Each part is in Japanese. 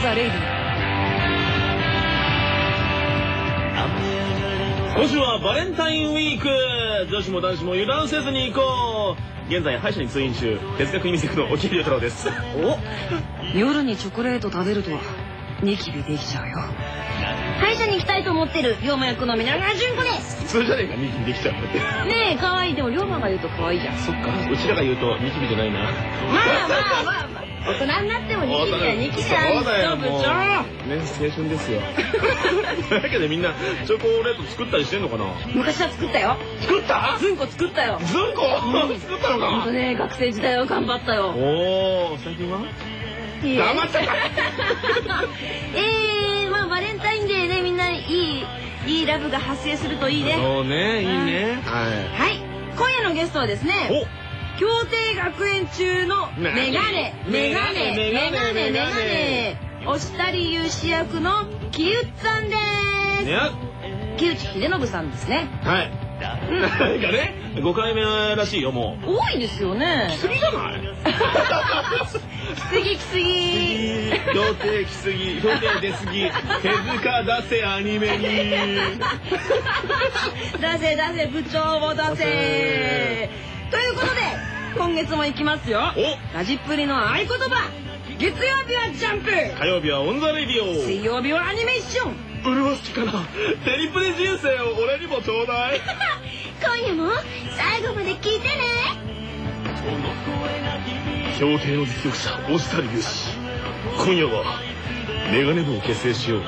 ザレイディ。 今週はバレンタインウィーク。女子も男子も油断せずに行こう。現在歯医者に通院中、哲学ミセクの沖龍太郎です。 お、夜にチョコレート食べるとニキビできちゃうよ。 歯医者に行きたいと思ってる龍馬役の皆川純子です。 普通じゃねえか、ニキビできちゃうって。 ねえ、可愛い。でも龍馬が言うと可愛いじゃん。 そっか、うちらが言うとニキビじゃないな。 まあ大人になってもニキビはニキビなんそうだよ、 ですよ、部もう長。 ね、青春ですよ。だけどみんなチョコレート作ったりしてんのかな。 昔は作ったよ。 作った？ ずんこ作ったよ。 ずんこ作ったのか。 ほんとね、学生時代は頑張ったよ。 おお、最近は黙っちゃった。 まあバレンタインデーね、みんないいラブが発生するといいね。 そうね、いいね。 はい、今夜のゲストはですね、京亭学園中のメガネ押したり勇士役の木内さんです。木内秀信さんですね。 はい。なんかね、5回目らしいよ、もう。 多いですよね。 来すぎじゃない？ 来すぎ。 協定来すぎ、協定出すぎ、手塚出せアニメに。 出せ部長を出せ。ということで今月も行きますよ。ラジプリの合言葉。月曜日はジャンプ、 火曜日はオンザレディオ、 水曜日はアニメーション。 潤すかな。テリプリ人生を俺にもちょうだい。 今夜も最後まで聞いてね。 協定の実力者押したりよし。今夜はメガネ部を結成しよう。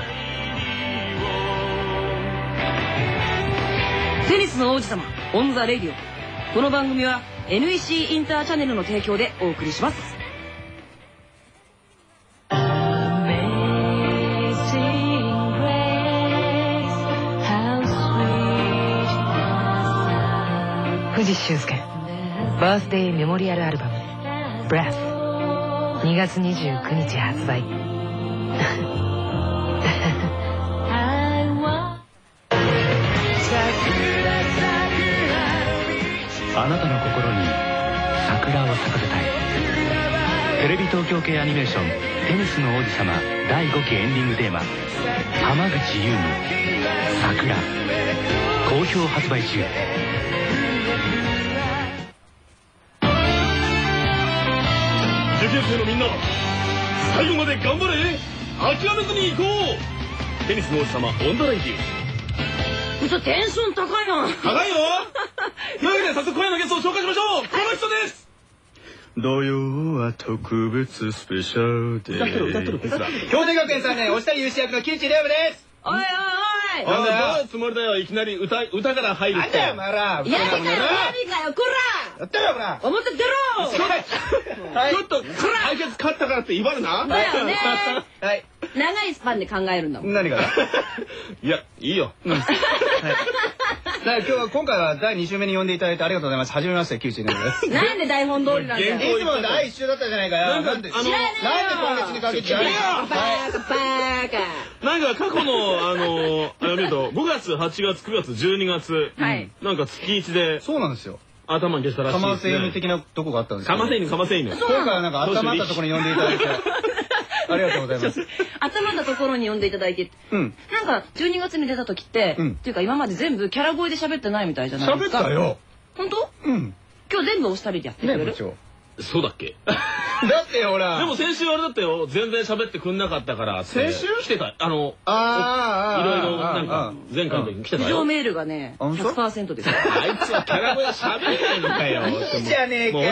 テニスの王子様オンザレディオ。この番組は NEC インターチャネルの提供でお送りします。藤修介バースデーメモリアルアルバム「Breath」2月29日発売。 あなたの心に桜を咲かせたい。テレビ東京系アニメーション「テニスの王子様」第5期エンディングテーマ浜口優美桜好評発売中。 受験生のみんな、最後まで頑張れ。諦めずに行こう。テニスの王子様オンダレイディうそ、テンション高いな。 高いよ。というわけで早速今夜のゲストを紹介しましょう。この人です。土曜は特別スペシャルデー。歌ってる京亭学園3年押したり勇士役の木内涼真です。 おいおいおい。 なんだよ、つもりだよ。いきなり歌から入るって。 なんだよお前ら。 やりかよ、やりかよ、こら。 やったよお前。 表出ろ。 ちょっと対決勝ったからって威張るな。 だよね。 はい。 長いスパンで考えるんだもん。 何が？ いや、いいよ。 今回は第2週目に呼んでいただいてありがとうございます。はじめまして、木内涼真です。 なんで台本通りなんだよ。 いつも第1週だったじゃないかよ。なんで今月にかけてやるの？ バカ。 なんか過去のあれ見ると5月、8月、9月、12月なんか月1でそうなんですよ。 頭に消したらしいですね。 かませ犬的なとこがあったんですよ。 かませ犬。 今回はなんか頭ったところに呼んでいただいてありがとうございます。 頭ったところに呼んでいただいて、なんか12月に出た時ってっていうか今まで全部キャラ声で喋ってないみたいじゃないですか。 喋ったよ。 本当？今日全部お二人でやってくれる？ そうだっけ？ だってほら。 でも先週あれだったよ。全然喋ってくんなかったから。先週来てた。いろいろなんか前回の時に来てたよ。 苦情メールがね 100% です。 あいつはキャラ声喋れないのかよ。 いいじゃねえかよ。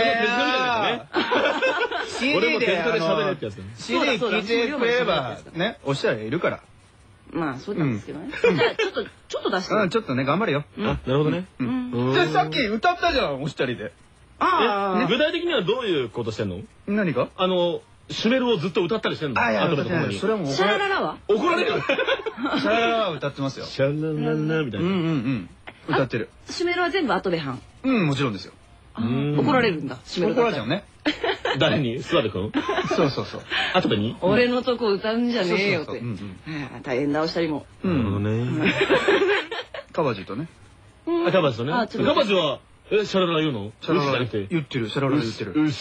俺も手塚で喋れってやつ。 CD 聞いてくれればね、おっしゃるいるから。 まあそうなんですけどね。じゃあちょっと出して。 ちょっとね頑張れよ。 なるほどね。 でさっき歌ったじゃんお二人で。 具体的にはどういうことしてんの？ 何が？ シュメルをずっと歌ったりしてんの？ いや歌ってない。それはもうシャラララは？ 怒られる。 シャラララは歌ってますよ。 シャラララみたいな。 歌ってる。 シュメルは全部後部班。 もちろんですよ。 怒られるんだ。 怒られちゃうね。 誰に？諏訪部君？ そう。 後部に？ 俺のとこ歌うんじゃねえよって。大変だお二人も。 なるほどね。 カバジとね。 カバジとね。カバジはシャララ言うの？ シャララ言ってる。シャララ言ってる。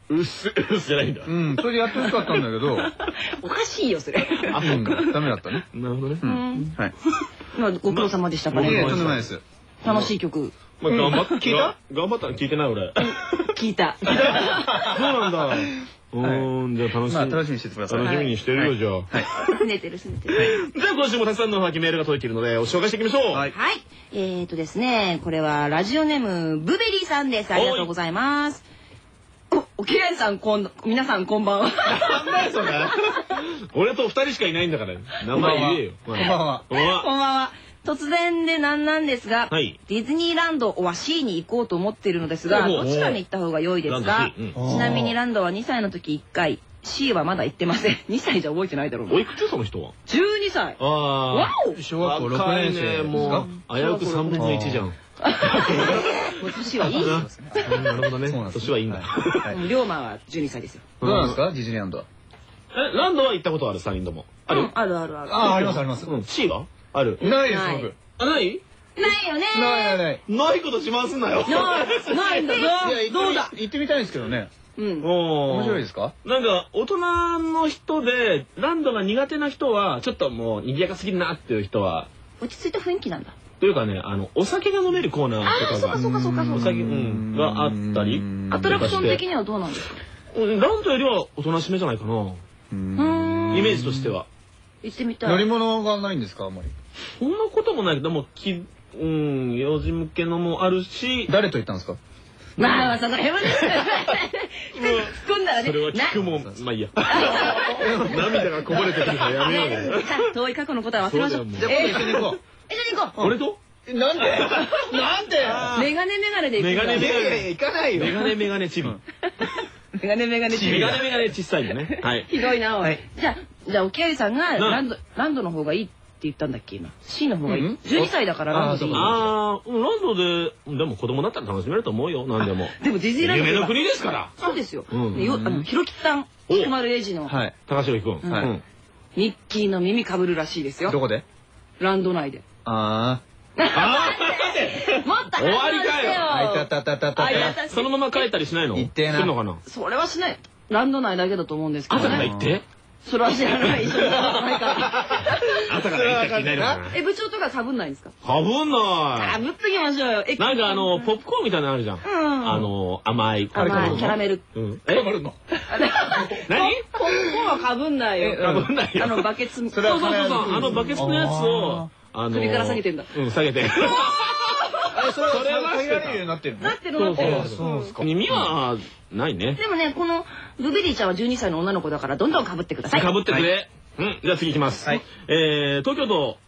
うっすじゃないんだ。 うん、それでやってほしかったんだけど。 おかしいよそれ。 あ、そうか。ダメだったね。 なるほどね。 はい。 まあご苦労様でしたかいえ、 ね。 とんでもないです。 楽しい曲まあ頑張っ聞いた？ 頑張ったの聞いてない俺。 聞いた。 そうなんだ。じゃあ楽しみ。 まあ楽しみにしててください。 楽しみにしてるよじゃあ。はい。 すねてるすねてる。 じゃあ今週もたくさんのハガキメールが届いているので紹介していきましょう。 はい。 はい。ですね、これはラジオネームブベリーさんです。ありがとうございます。おきれいさん皆さんこんばんは。 なんだよそれ。俺と2人しかいないんだから名前言えよ。 こんばんは。 こんばんは。突然でなんですが、 はいディズニーランドは C に行こうと思っているのですが、どちらに行った方が良いですか？ちなみにランドは2歳の時1回、C はまだ行ってません。2歳じゃ覚えてないだろうな。 おいくつその人は 12歳。 ああ。 わお。 小学校6年生ですか？ もう危うく3分の1じゃん。 年はいい。 なるほどね。年はいいんだ。 龍馬は12歳ですよ。 どうなんですかディズニーランドは。 ランドは行ったことある3人とも。ある？ ある。 あ、ありますあります。 C はある？ ないです僕。 あ、ないないよね。 ない。 ないこと自慢すんなよ。 ないんだぞ。どうだ。 行ってみたいんですけどね。 うん。 面白いですか？ なんか大人の人でランドが苦手な人はちょっともう賑やかすぎるなっていう人は落ち着いた雰囲気なんだ。 というかね、お酒が飲めるコーナーとかが、 そうか。 お酒があったり、 アトラクション的にはどうなんですか？ ランドよりはおとなしめじゃないかな。イメージとしては。 行ってみたい。 乗り物がないんですかあんまり。 そんなこともないけども、幼児向けのもあるし。 誰と行ったんですか？ まあその辺はね。突っ込んだらね。 それは聞くもん。まあいいや。涙がこぼれてくるからやめようよ。 遠い過去のことは忘れましょう。 じゃあ今度一緒に行こう。 一緒に行こう。 俺と？ なんで？なんで？ メガネで行く。 メガネ行かないよ。 メガネチビ。 メガネチビ。 メガネ小さいよね。はい。 ひどいなおい。じゃあおきあいさんがランドの方がいいって言ったんだっけ今。C の方がいい。12歳だからランドでいい。 ランドででも子供だったら楽しめると思うよ。何でも。 でもディズニーランド夢の国ですから。 そうですよ。ひろきさん、菊丸英二の高城君。 ミッキーの耳かぶるらしいですよ。 どこで？ ランド内で。 あもっと終わりかよ。 あ。 そのまま帰ったりしないの？ 行ってな。 するのかな？ それはしない。ランド内だけだと思うんですけどね。 朝から行って？ それは知らない。一緒にないから。 朝から行った気ないのかな？ 部長とかかぶんないんですか？ かぶんない。 かぶっときましょうよ。 なんかポップコーンみたいなのあるじゃん。甘い。 キャラメル。 かぶるの？ 何？ ポップコーンはかぶんないよ。 かぶんないよ。 バケツ。 そう。バケツのやつを。 首から下げてんだ。 下げて。 それは限られるようになってるの？ なってる。 そうですか。 耳はないね。 でもね、このブベリーちゃんは12歳の女の子だからどんどんかぶってください。 かぶってくれ。じゃあ次いきます。東京都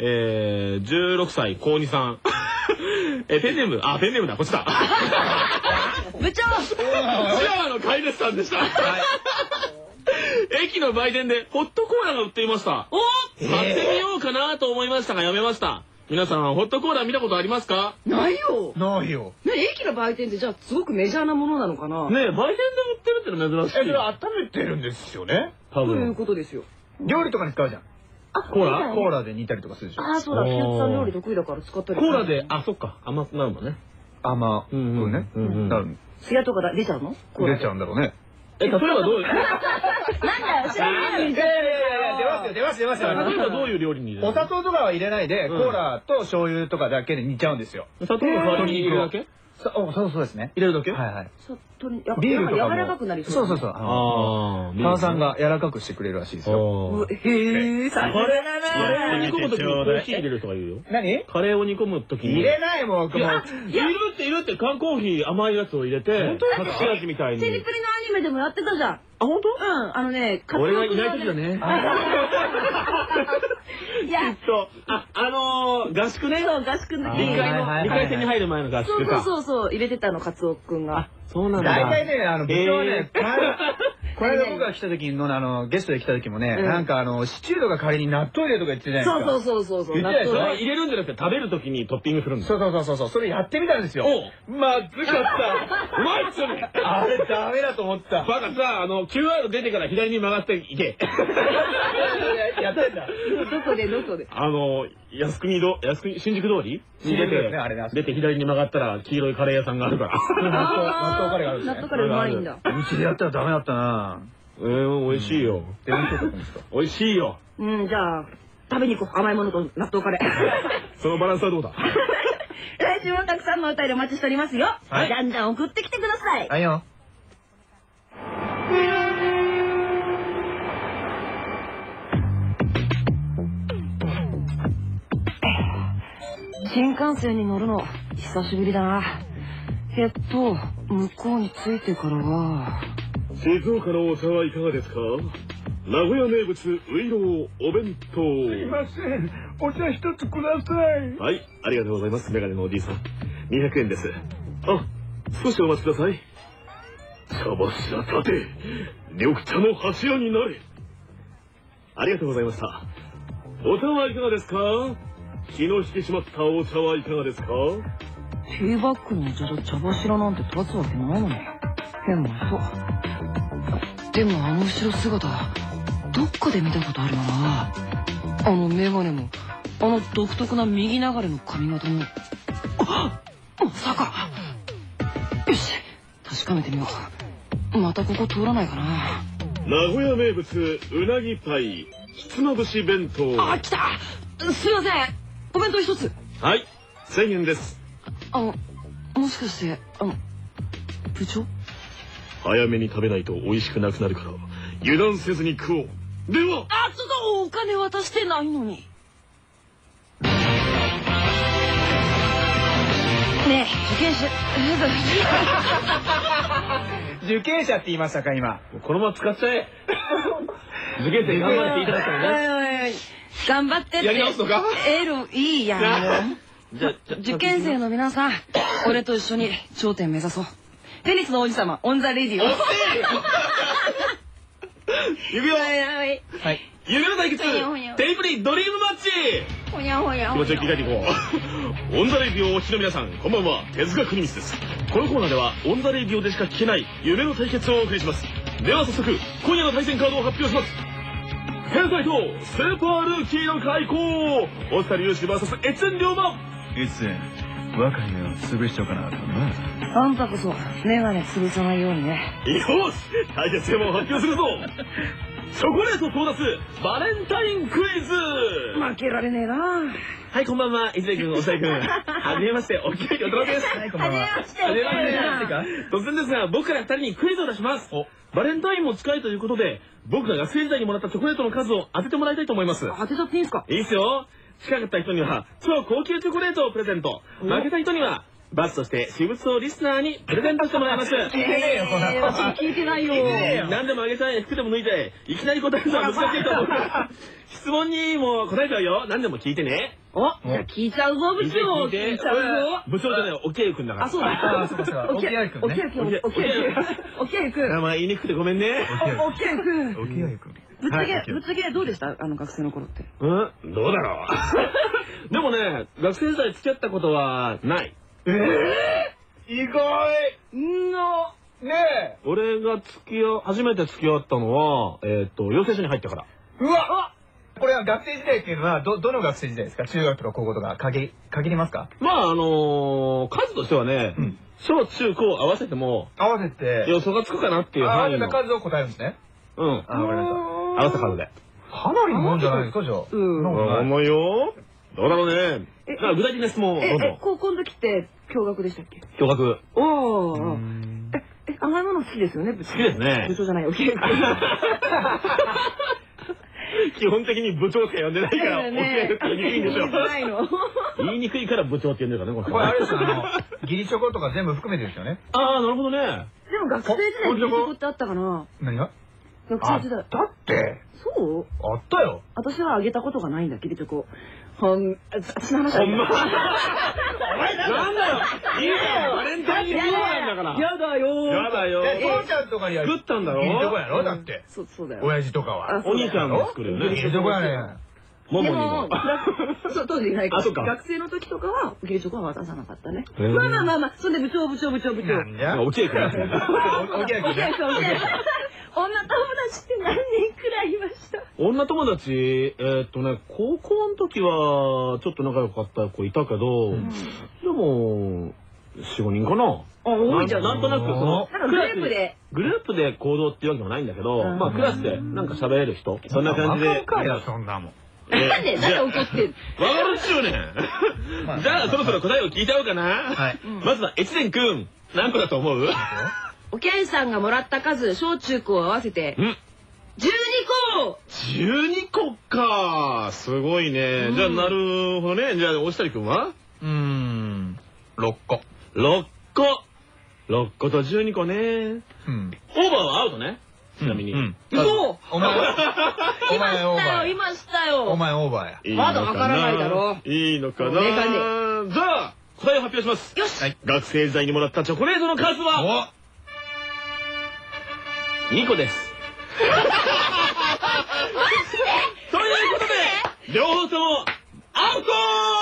16歳高2さん。ペンネームだこっちだ。 部長。 チワワの飼い主さんでした。駅の売店でホットコーラが売っていました。買ってみようかなと思いましたがやめました。皆さんホットコーラ見たことありますか？ ないよ。 ないよ。 ね、駅の売店ってじゃあすごくメジャーなものなのかな？ ねえ、売店で売ってるっての珍しい。 それ温めてるんですよね。 多そういう分。 ことですよ。 料理とかに使うじゃん。 コーラで煮たりとかするでしょ。 ああ、そうだ。ひよつさん料理得意だから使ったり。 コーラで、そっか、甘くなるもんね。 甘くね。なる。 ツヤとか出ちゃうの？ 出ちゃうんだろうね。 例えばどういう。 なんだよ、知らない。 出ますよ。 例えばどういう料理に入れる？ お砂糖とかは入れないで、コーラと醤油とかだけで煮ちゃうんですよ。 砂糖の代わりに入れるだけ？ そうですね。 入れるだけ？ はい。 ビールとか柔らかくなりそう。 そう。炭酸が柔らかくしてくれるらしいですよ。 へえ、最高だな。 カレーを煮込むときにコーヒー入れるとか言うよ。 何？ カレーを煮込むときに。 入れないもん。 いるって缶コーヒー甘いやつを入れて、隠し味みたいに。 テレプリのアニメでもやってたじゃん。 本当？俺がいない時だね。 いや、 合宿ね。 そう、合宿の時 2回戦に入る前の合宿か。 そう、入れてたの、カツオくんが。 そうなんだ。 大体ね、部長はね、これ間僕が来た時のゲストで来た時もね、なんかシチューとか仮に納豆入れとか言ってたじゃないですか。 そう。 言ってないでしょ？入れるんじゃなくて食べる時にトッピングするんだ。 そう。それやってみたんですよ。まずかった。 うまいっすよね。 あれダメだと思った。 バカさ、QR 出てから左に曲がっていけ。 やってんだ。 どこで新宿通りに出て左に曲がったら黄色いカレー屋さんがあるから。 納豆カレーがあるんですね。 納豆カレーうまいんだ。 うちでやったらダメだったな。 美味しいよ。 美味しかったんですか？ 美味しいよ。 じゃあ食べに行こう。甘いものと納豆カレー。 そのバランスはどうだ？ 来週もたくさんのお便りお待ちしておりますよ。じゃんじゃん送ってきてください。 はいよ。 新幹線に乗るの久しぶりだな。向こうに着いてからは。 静岡のお茶はいかがですか？名古屋名物ういろうお弁当。 すいません、お茶一つください。 はい、ありがとうございます。メガネのおじいさん、200円です。あ、少しお待ちください。茶柱立て、緑茶の柱になれ。ありがとうございました。お茶はいかがですか？気の引き締まったお茶はいかがですか？ ティーバッグのお茶と茶柱なんて立つわけないのに。変な人。でもあの後ろ姿、どっかで見たことあるよな。あのメガネも、あの独特な右流れの髪型も。まさか。よし、確かめてみよう。またここ通らないかな。 名古屋名物うなぎパイひつまぶし弁当。 来た。すいません、お弁当一つ。 はい、1000円です。 もしかして部長？ 早めに食べないと美味しくなくなるから油断せずに食おう。では。 ちょっとお金渡してないのに。ねえ、受験者。 受験者って言いましたか今。 このまま使っちゃえ。受験生頑張っていただきたいね。 頑張ってって。 やり直すのか？ エールいいやん。 受験生の皆さん、俺と一緒に頂点目指そう。 テニスの王子様、オンザレディオ。 指輪。 はい。 夢の対決、テイプリドリームマッチ。 ほにゃほにゃ。 気持ちを切り替えていこう。オンザレディオをお聞きの皆さん、こんばんは。手塚国光です。このコーナーではオンザレディオでしか聞けない夢の対決をお送りします。では早速今夜の対戦カードを発表します。天才とスーパールーキーの開口。オスカルユーシ VS 越前龍馬。 越前、若い目を潰しちゃおうかなとな。 あんたこそメガネ潰さないようにね。 よし、対決テーマを発表するぞ。チョコレート争奪バレンタインクイズ。 負けられねえな。 はい、こんばんは、伊勢君、おさい君。はじめまして、おきよとろです。 はい、こんばんは。 はじめまして。 突然ですが、僕から2人にクイズを出します。バレンタインも近いということで、僕が学生時代にもらったチョコレートの数を当ててもらいたいと思います。 当てちゃっていいんすか？ いいっすよ。近かった人には超高級チョコレートをプレゼント。負けた人には罰として私物をリスナーにプレゼントしてもらいます。 聞いてないよ。 何でもあげたい、服でも脱いでいきなり答えるのは難しいと思うから、質問にも答えちゃうよ。何でも聞いてね。 じゃあ聞いちゃうぞ、部長。聞いちゃうぞ。 部長じゃないよ、おきやゆくんだから。 あ、そうだ。 そうかそうか。おきやゆくんね。 おきやゆくん。 名前言いにくくてごめんね。 おきやゆくん。 おきやゆくん。 ぶっちゃけどうでした？学生の頃って。 どうだろう。でもね、学生時代付き合ったことはない。 意外。ねえ。 俺が初めて付き合ったのは、養成所に入ってから。 うわ。これは学生時代っていうのはどの学生時代ですか？中学とか高校とか限りますか？ まあ数としてはね、小中高合わせても合わせて予想がつくかなっていう範囲の。 合わせた数を答えるんですね。 うん。 わかりました。 合わせた数で。 かなりのもんじゃないですか、じゃあ。 重いよ。どうだろうね。具体的な質問をどうぞ。 高校の時って共学でしたっけ？ 共学。 おお。甘いもの好きですよね、部長。 好きですね。 部長じゃないよ、おきやゆくん。 基本的に部長しか呼んでないから、おきやゆくん言いにくいんですよ。言いにくいから部長って呼んでるからね、 これあれですよ、義理チョコとか全部含めてですよね。 ああ、なるほどね。 でも学生時代にチョコってあったかな？ 何が？ 学生時代。 だってそう？ あったよ。 私はあげたことがないんだ、義理チョコ。私の話だ。 ほんま。なんだよ。いいよ。バレンタインデーなんだから。 やだよ。 やだよ。 父ちゃんとかには作ったんだろ。 義理チョコやろだって。 そうだよ。 親父とかは。 お兄ちゃんも作るよね。 義理チョコやね。 ももにも。 そう当時いないから。 あ、そっか。 学生の時とかは義理チョコは渡さなかったね。まあ。そんで部長。 なんじゃ？ おきやゆくん。 おきやゆくんね。 達って何人くらいいました？ 女友達、高校の時はちょっと仲良かった子いたけど、でも4、5人かな。 多いじゃん。 なんとなくそのグループで行動っていうわけでもないんだけど、まあクラスでなんか喋れる人、そんな感じで。 そんなもん。 なんで怒ってんの？ わかるっちゅうねん。じゃあそろそろ答えを聞いちゃおうかな。 はい。 まずは越前くん、何個だと思う？ おきゃんさんがもらった数、小中高合わせて12個。 12個か。すごいね。じゃあなるほどね。じゃあ押谷くんは 6個。 6個と12個ね。オーバーはアウトね。ちなみに。 嘘。 お前オーバー。 いましたよ。 お前オーバーや。 まだわからないだろ。 いいのかな。じゃあ答えを発表します。 よし。 学生時代にもらったチョコレートの数は2個です。ということで両方ともアウト。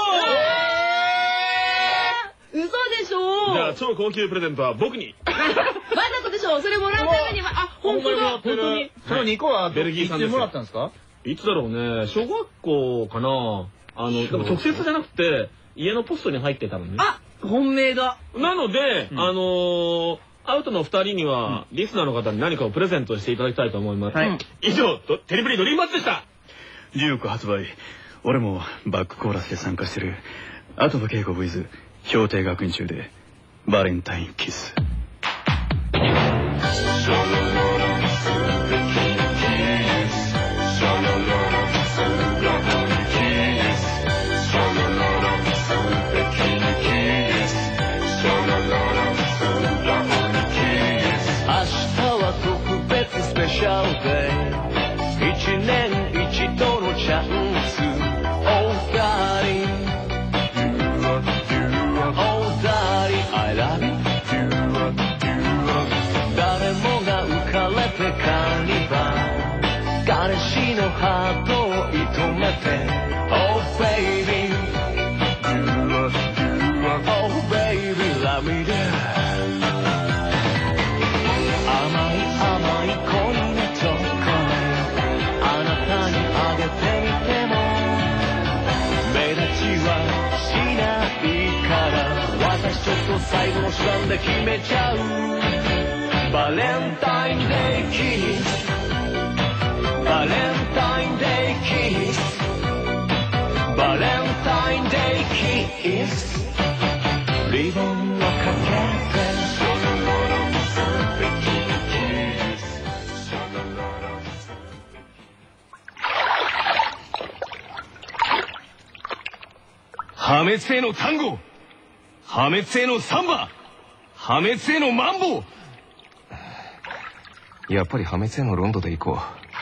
嘘でしょ。 じゃあ超高級プレゼントは僕に。 わざとでしょ。それもらうためには。あ、本当だ。 本当に。 その2個はベルギー産です。 いつもらったんですか？ いつだろうね。小学校かな。でも直接じゃなくて家のポストに入ってたのね。 あ、本命だ。 なのでアウトの2人にはリスナーの方に何かをプレゼントしていただきたいと思います。以上テレビドリームマッチでした。 10億発売。俺もバックコーラスで参加してる後部恵子 with 氷定学院中でバレンタインキス。 スペシャルデー1年一度のチャンス。Oh darling Oh darling I love you 誰もが浮かれてカーニバル。彼氏のハートを射止めて Oh baby Oh baby love me there。ちょっと最後の手段で決めちゃう。バレンタインデーキスバレンタインデーキスバレンタインデーキスリボンをかけて破滅への単語、破滅へのサンバ、破滅へのマンボ。やっぱり破滅へのロンドで行こう。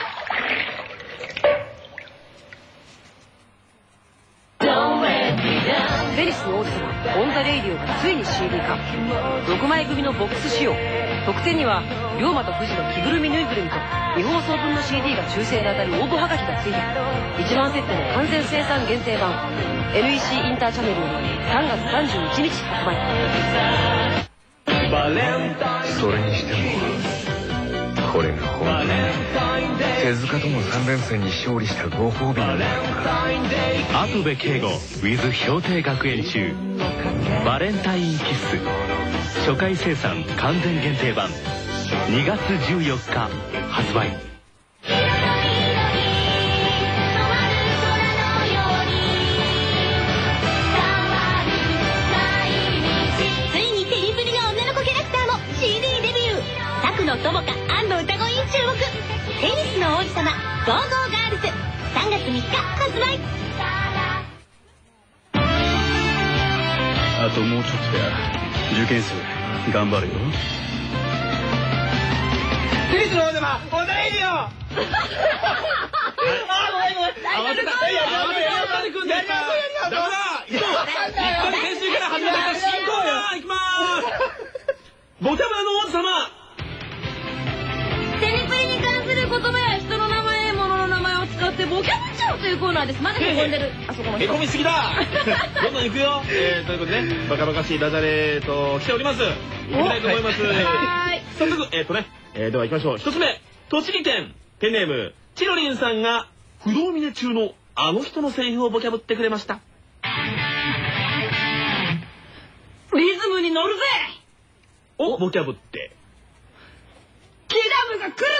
ベリスの王子様オン・ザ・レイディオがついに CD 化。6枚組のボックス仕様。特典には龍馬と富士の着ぐるみぬいぐるみと未放送分の CD が抽選で当たる応募はがきがついて1万セットの完全生産限定版 NEC インターチャネルより3月31日発売。 それにしてもこれが本当に手塚との3連戦に勝利したご褒美なんだろうか。後部圭吾 with 氷定学園中バレンタインキス初回生産完全限定版2月14日発売。 ついにテリプリの女の子キャラクターも CD デビュー。佐久野友花&歌声に注目。テニスの王子様ゴーゴーガールズ3月3日発売。 あともうちょっとや。受験生頑張るよ。 テニスの王様おだいるよ。あ、ごめん。 合わせた。くんでした。ダメだ。一回先週から始めた新コーナーいきまーす。ボタバの王子様。 テニプリに関する言葉や人の名前、物の名前を使ってボキャブチャーというコーナーです。まだへこんでる。あそこの人。 へこみすぎだ。どんどん行くよ。ということでね、バカバカしいダジャレと来ております。行きたいと思います。早速では行きましょう。一つ目。 栃木県ペンネームチロリンさんが不動峰中のあの人のセリフをボキャブってくれました。 リズムに乗るぜ。 をボキャブって。 キダムが来る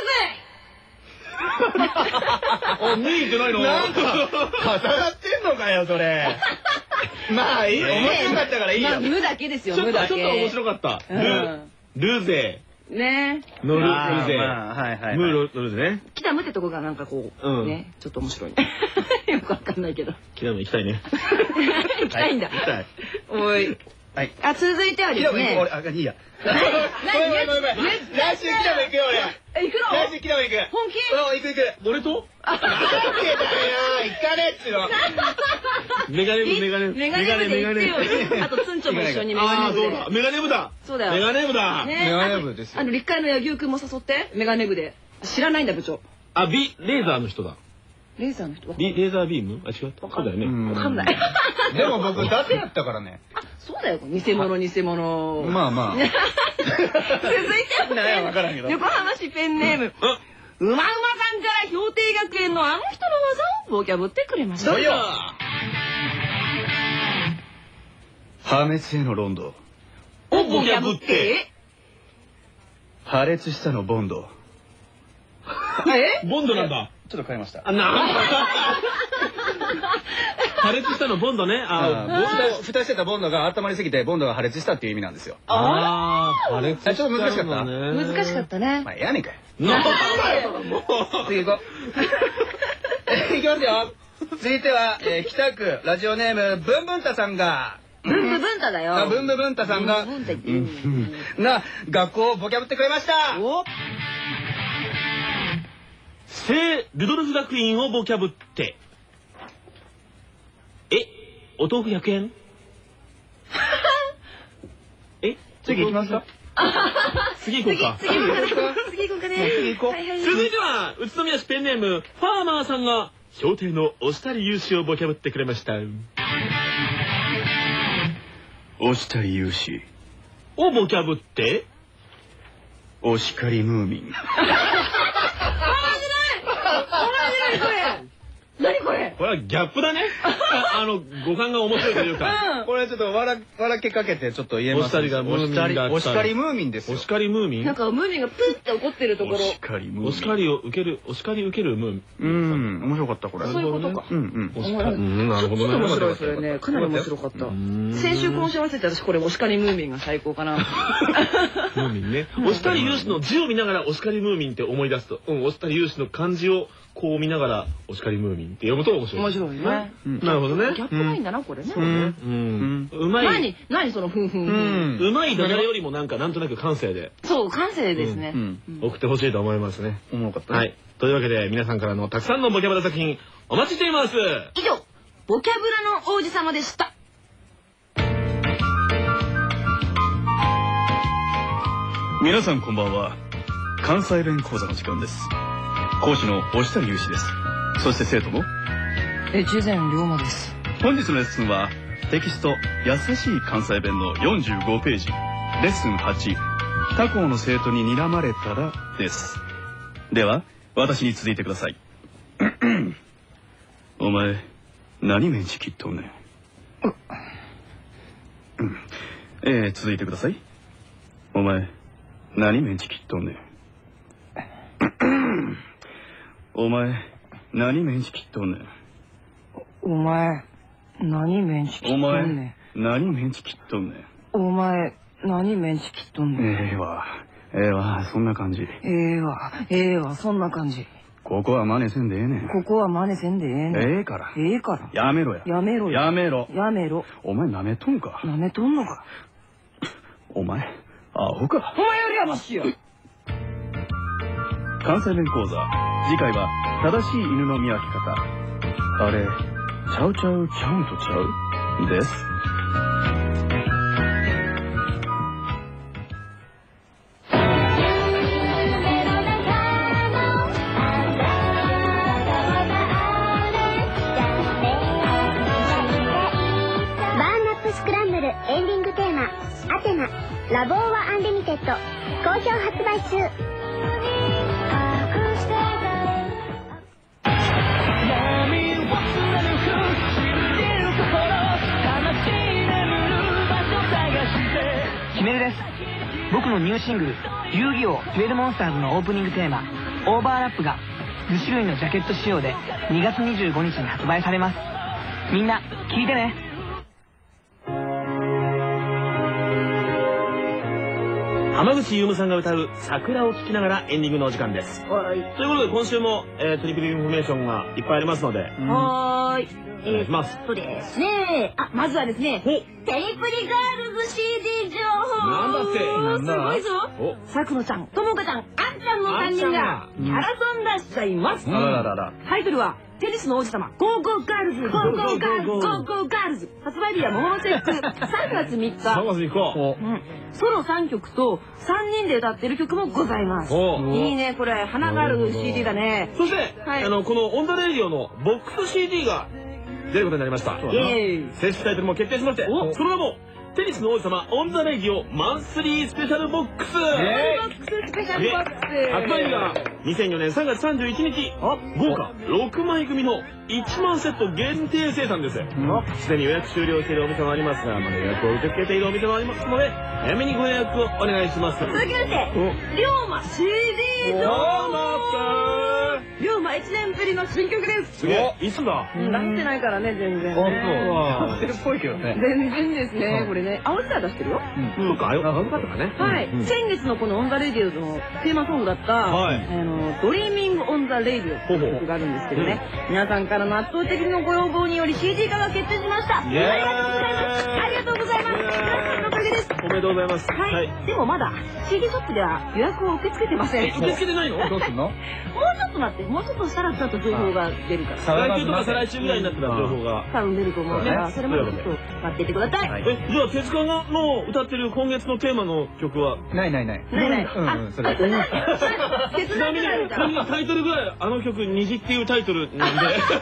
あ、見えてないの？ なんか重なってんのかよそれ。まあいい、面白かったからいいよ。 まあ無だけですよ。 ちょっと無だけ。 面白かった。ルゼ。 ね。 乗るルゼ。 はいはい。 ムー乗るゼね。 キダムってとこがなんかこうね、ちょっと面白い。よくわかんないけど。 キダム行きたいね。 行きたいんだ。 行きたい。 おい。 はい。 あ、続いてはですね。 俺、あ、いいや。ごめん。来週キダム行くよ俺。 行くの？ 来週キダム行く。 本気？ 行く行く。 俺と？ なんでだよ、行かねえっつうの。 メガネ部、メガネ部。 メガネ部で行ってよ。あとツンチョも一緒にメガネ部で。 ああ、メガネ部だ。 そうだよ。 メガネ部だ。 メガネ部ですよ。 立会の柳生くんも誘って。メガネ部で。知らないんだ部長。 あ、レーザーの人だ。 レーザーの人は？ レーザービーム？あ、違った。そうだよね。 わかんない。 でも僕、伊達やったからね。 そうだよ、偽物偽物。 まあまあ。 続いてはわからんけど。 横浜市ペンネーム。うまうまさんから氷定学園のあの人の技をボキャブってくれました。 どうよ。破滅へのロンド。 をボキャブって。 破裂したのボンド。 ボンドなんだ。 ちょっと変えました。 破裂したのボンドね。 蓋してたボンドが温まりすぎてボンドが破裂したっていう意味なんですよ。 破裂したのね。 ちょっと難しかった。 難しかったね。 まあ、やねんかよ。 なんだよ。 次行こう。いきますよ。続いては、北区ラジオネームブンブンタさんが。 ブンブブンタだよ。 ブンブブンタさんが。学校をボキャブってくれました。 聖ルドルフ学院をボキャブって。お豆腐100円？ 次行きますか？ 次行こうか。 次行こうかね。 次行こう。 続いては、宇都宮市ペンネーム、ファーマーさんが、評定の押したり融資をボキャブってくれました。 押したり融資。 をボキャブって？ お叱りムーミン。 何これ？ これはギャップだね。語感が面白いというか。 これちょっと笑けかけてちょっと言えます。 お叱りがムーミンだったら。 お叱りムーミンですよ。 お叱りムーミン？ なんかムーミンがプーって怒ってるところ。 お叱りムーミン。 お叱りを受ける、お叱り受けるムーミン。 面白かったこれ。 そういうことか。 なるほどね。 面白いそれね。かなり面白かった。先週今週合わせて私これお叱りムーミンが最高かな。 ムーミンね。お叱り融資の字を見ながらお叱りムーミンって思い出すと、お叱り融資の漢字をこう見ながらお叱りムーミンって読むと面白い。 面白いね。 なるほどね。 ギャップないんだなこれね。 うまい。 何そのふんふん。 うまいダジャレよりもなんとなく感性で。 そう感性ですね。 送ってほしいと思いますね。 面白かった。 はい。というわけで皆さんからのたくさんのボキャブラ作品お待ちしています。 以上ボキャブラの王子様でした。 皆さんこんばんは。関西弁講座の時間です。講師の押したり融資です。そして生徒の越前龍馬です。 本日のレッスンはテキスト優しい関西弁の45ページレッスン8他校の生徒に睨まれたらです。では私に続いてください。お前何メンチ切っとんねん。続いてください。お前何メンチ切っとんねん。お前何メンチ切っとんねん。 お前何メンチ切っとんねん。 何メンチ切っとんねん。 お前何メンチ切っとんねん。 ええわそんな感じ。 ええわそんな感じ。 ここは真似せんでええねん。 ここは真似せんでええねん。 ええから。 ええから。 やめろや。 やめろやめろ。 やめろ。 お前舐めとんか。 舐めとんのか。 お前アホか。 お前よりはマシや。 関西弁講座次回は正しい犬の見分け方。あれちゃうちゃうちゃうんとちゃうです。 エンディングテーマアテナラボーワアンリミテッド好評発売中。 キメルです。僕のニューシングル「遊戯王デュエルモンスターズ」のオープニングテーマ「オーバーラップ」が2種類のジャケット仕様で2月25日に発売されます。みんな聴いてね。 浜口優夢さんが歌う桜を聴きながらエンディングのお時間です。ということで今週も、トリプルインフォメーションがいっぱいありますので、 はーい。 お願いします。 そうですね。まずはですね、テリプリガールズ CD 情報。 なんだってすごいぞ。さくのちゃん、ともかちゃん、あんちゃんの3人がキャラソン出しちゃいます。 あららら。 タイトルは、テニスの王子様、ゴーゴーガールズ、ゴーゴーガールズ、ゴーゴーガールズ。発売日は桃の節句、3月3日。 3月3日。 ソロ3曲と3人で歌ってる曲もございます。いいね、これ、花がある CD だね。 そして、このオンダレイディオのボックス CD が出ることになりました。正式タイトルも決定しまして、その名も、テニスの王子様オンザレイディオマンスリースペシャルボックス。 スペシャルボックス。 発売日が2004年3月31日。豪華6枚組の1万セット限定生産です。すでに予約終了しているお店もありますが、まだ予約を受け付けているお店もありますので、早めにご予約をお願いします。 続きまして、龍馬 CD どうも龍馬1年ぶりの新曲です。 すげえ、いつだ。 出してないからね、全然。 出してるっぽいけどね。 全然ですね、これね。青空出してるよ。 そっか、青空とかね。 はい。先月のこのオンザレディオのテーマソングだった、ドリーミングオンザレディオっていう曲があるんですけどね。皆さんからの圧倒的なご要望により CD 化が決定しました。ありがとうございます。ありがとうございます。皆さんのおかげです。 おめでとうございます。 はい。でもまだ CD ショップでは予約を受け付けてません。 受け付けてないの？どうすんの？ もうちょっと待って、もうちょっとしたらちょっと情報が出るから。 来週とか再来週ぐらいになったら情報が多分出ると思うから、それまでちょっと待っていてください。 じゃあ手塚の歌ってる今月のテーマの曲はない。 ない。 それ。 ちなみにタイトルぐらいあの曲虹っていうタイトルなんで。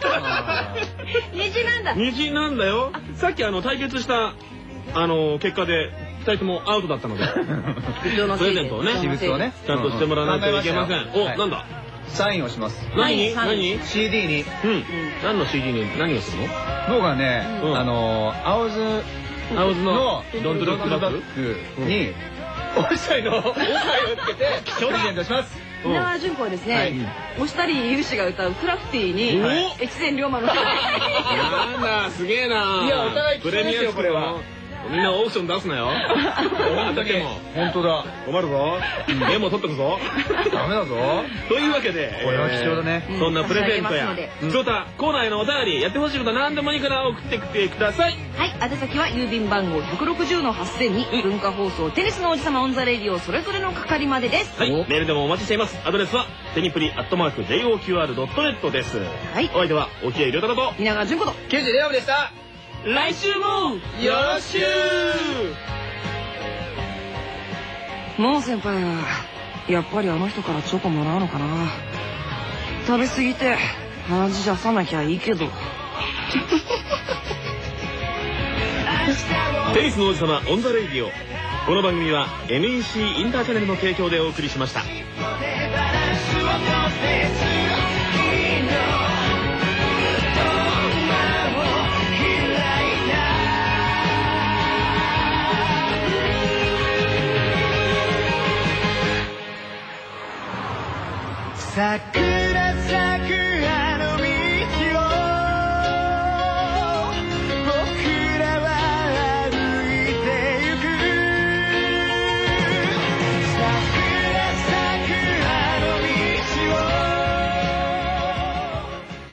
虹なんだ。 虹なんだよ。さっき対決した結果で2人ともアウトだったので、プレゼントをね、ちゃんとしてもらわないといけません。お、なんだ。 サインをします。 何 CD に。 何の CD に何をするの？ 僕はね、青津のドントロックバックにおしゃいのおしゃいをつけてプレゼントします。 稲川淳子はですね、押したり勇士が歌うクラフティに越前龍馬の。なんだ、すげえな。 いや、お互いプレミアムこれは。 みんなオークション出すなよ。 本当だ。 困るぞ。メモ取っとくぞ。 ダメだぞ。 というわけで、 これは貴重だね。 そんなプレゼントや普通たコーナーへのお便り、やってほしいこと何でもいいから送ってきてください。 はい、宛先は郵便番号160-8000に文化放送テニスの王子様オンザレディオそれぞれの係までです。 はい、メールでもお待ちしています。アドレスはテニプリ@joqr.net です。 はい、 お相手は沖合亮太と稲川淳子とケンジレオでした。 来週もよろしく。 もう先輩はやっぱりあの人からチョコもらうのかな。食べ過ぎて鼻血出さなきゃいいけど。 テニスの王子様オンザレイディオ。この番組は NEC インターチャネルの提供でお送りしました。 桜